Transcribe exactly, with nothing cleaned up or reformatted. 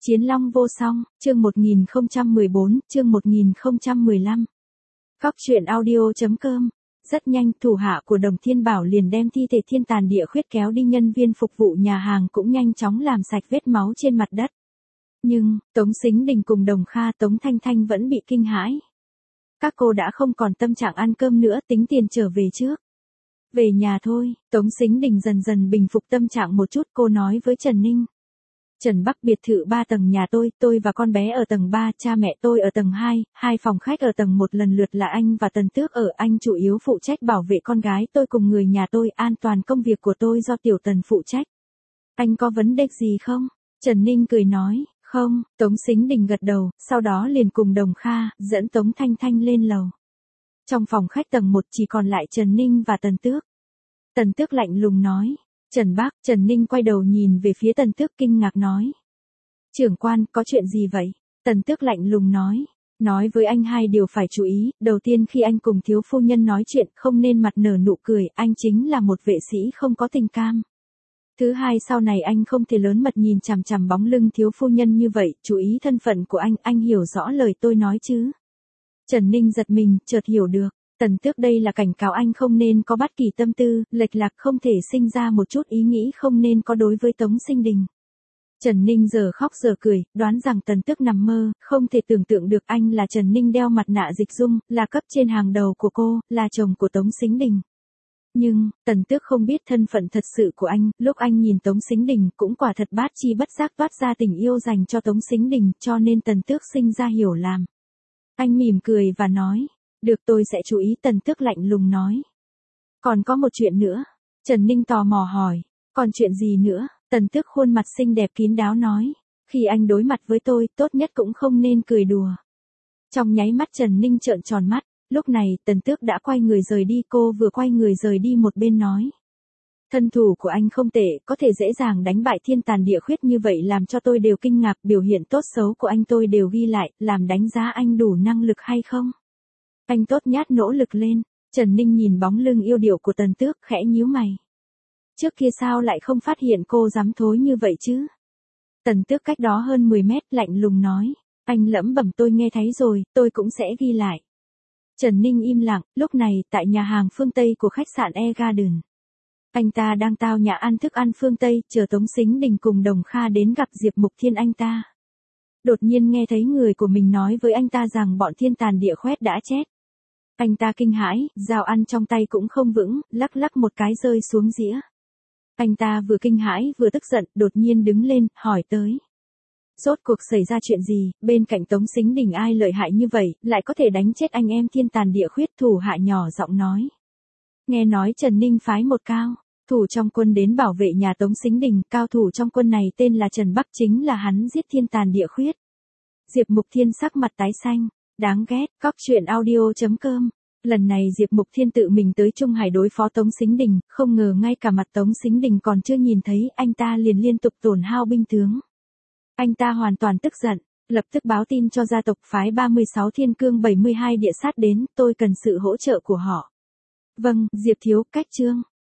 Chiến Long vô song, chương một nghìn không trăm mười bốn, chương một nghìn không trăm mười lăm. Cóc truyện audio chấm com. Rất nhanh, thủ hạ của Đồng Thiên Bảo liền đem thi thể thiên tàn địa khuyết kéo đi, nhân viên phục vụ nhà hàng cũng nhanh chóng làm sạch vết máu trên mặt đất. Nhưng, Tống Sính Đình cùng Đồng Kha, Tống Thanh Thanh vẫn bị kinh hãi. Các cô đã không còn tâm trạng ăn cơm nữa, tính tiền trở về trước. Về nhà thôi, Tống Sính Đình dần dần bình phục tâm trạng một chút, cô nói với Trần Ninh. Trần Bắc, biệt thự ba tầng nhà tôi, tôi và con bé ở tầng ba, cha mẹ tôi ở tầng hai, hai phòng khách ở tầng một, lần lượt là anh và Tần Tước ở, anh chủ yếu phụ trách bảo vệ con gái tôi cùng người nhà tôi, an toàn công việc của tôi do Tiểu Tần phụ trách. Anh có vấn đề gì không? Trần Ninh cười nói, không, Tống Sính Đình gật đầu, sau đó liền cùng Đồng Kha, dẫn Tống Thanh Thanh lên lầu. Trong phòng khách tầng một chỉ còn lại Trần Ninh và Tần Tước. Tần Tước lạnh lùng nói. Trần Bác, Trần Ninh quay đầu nhìn về phía Tần Tước kinh ngạc nói. Trưởng quan, có chuyện gì vậy? Tần Tước lạnh lùng nói. Nói với anh hai điều phải chú ý, đầu tiên khi anh cùng thiếu phu nhân nói chuyện không nên mặt nở nụ cười, anh chính là một vệ sĩ không có tình cảm. Thứ hai, sau này anh không thể lớn mật nhìn chằm chằm bóng lưng thiếu phu nhân như vậy, chú ý thân phận của anh, anh hiểu rõ lời tôi nói chứ? Trần Ninh giật mình, chợt hiểu được. Tần Tước đây là cảnh cáo anh không nên có bất kỳ tâm tư, lệch lạc, không thể sinh ra một chút ý nghĩ không nên có đối với Tống Sính Đình. Trần Ninh giờ khóc giờ cười, đoán rằng Tần Tước nằm mơ, không thể tưởng tượng được anh là Trần Ninh đeo mặt nạ dịch dung, là cấp trên hàng đầu của cô, là chồng của Tống Sính Đình. Nhưng, Tần Tước không biết thân phận thật sự của anh, lúc anh nhìn Tống Sính Đình cũng quả thật bát chi bất giác toát ra tình yêu dành cho Tống Sính Đình, cho nên Tần Tước sinh ra hiểu lầm. Anh mỉm cười và nói. Được, tôi sẽ chú ý, Tần Tước lạnh lùng nói. Còn có một chuyện nữa. Trần Ninh tò mò hỏi. Còn chuyện gì nữa? Tần Tước khuôn mặt xinh đẹp kín đáo nói. Khi anh đối mặt với tôi, tốt nhất cũng không nên cười đùa. Trong nháy mắt Trần Ninh trợn tròn mắt. Lúc này, Tần Tước đã quay người rời đi, cô vừa quay người rời đi một bên nói. Thân thủ của anh không tệ, có thể dễ dàng đánh bại thiên tàn địa khuyết như vậy làm cho tôi đều kinh ngạc, biểu hiện tốt xấu của anh tôi đều ghi lại, làm đánh giá anh đủ năng lực hay không? Anh tốt nhát nỗ lực lên. Trần Ninh nhìn bóng lưng yêu điệu của Tần Tước, khẽ nhíu mày. Trước kia sao lại không phát hiện cô dám thối như vậy chứ? Tần Tước cách đó hơn mười mét, lạnh lùng nói. Anh lẩm bẩm, tôi nghe thấy rồi, tôi cũng sẽ ghi lại. Trần Ninh im lặng, lúc này, tại nhà hàng phương Tây của khách sạn E Garden. Anh ta đang tao nhã ăn thức ăn phương Tây, chờ Tống Sính Đình cùng Đồng Kha đến gặp Diệp Mục Thiên anh ta. Đột nhiên nghe thấy người của mình nói với anh ta rằng bọn thiên tàn địa khuyết đã chết. Anh ta kinh hãi, dao ăn trong tay cũng không vững, lắc lắc một cái rơi xuống dĩa. Anh ta vừa kinh hãi vừa tức giận, đột nhiên đứng lên, hỏi tới. Rốt cuộc xảy ra chuyện gì, bên cạnh Tống Sính Đình ai lợi hại như vậy, lại có thể đánh chết anh em thiên tàn địa khuyết? Thủ hạ nhỏ giọng nói. Nghe nói Trần Ninh phái một cao thủ trong quân đến bảo vệ nhà Tống Sính Đình, cao thủ trong quân này tên là Trần Bắc, chính là hắn giết thiên tàn địa khuyết. Diệp Mục Thiên sắc mặt tái xanh, đáng ghét. Cóc truyện audio chấm com. Lần này Diệp Mục Thiên tự mình tới Trung Hải đối phó Tống Sính Đình, không ngờ ngay cả mặt Tống Sính Đình còn chưa nhìn thấy, anh ta liền liên tục tổn hao binh tướng. Anh ta hoàn toàn tức giận, lập tức báo tin cho gia tộc, phái ba mươi sáu thiên cương bảy mươi hai địa sát đến, tôi cần sự hỗ trợ của họ. Vâng, Diệp thiếu, cách chương.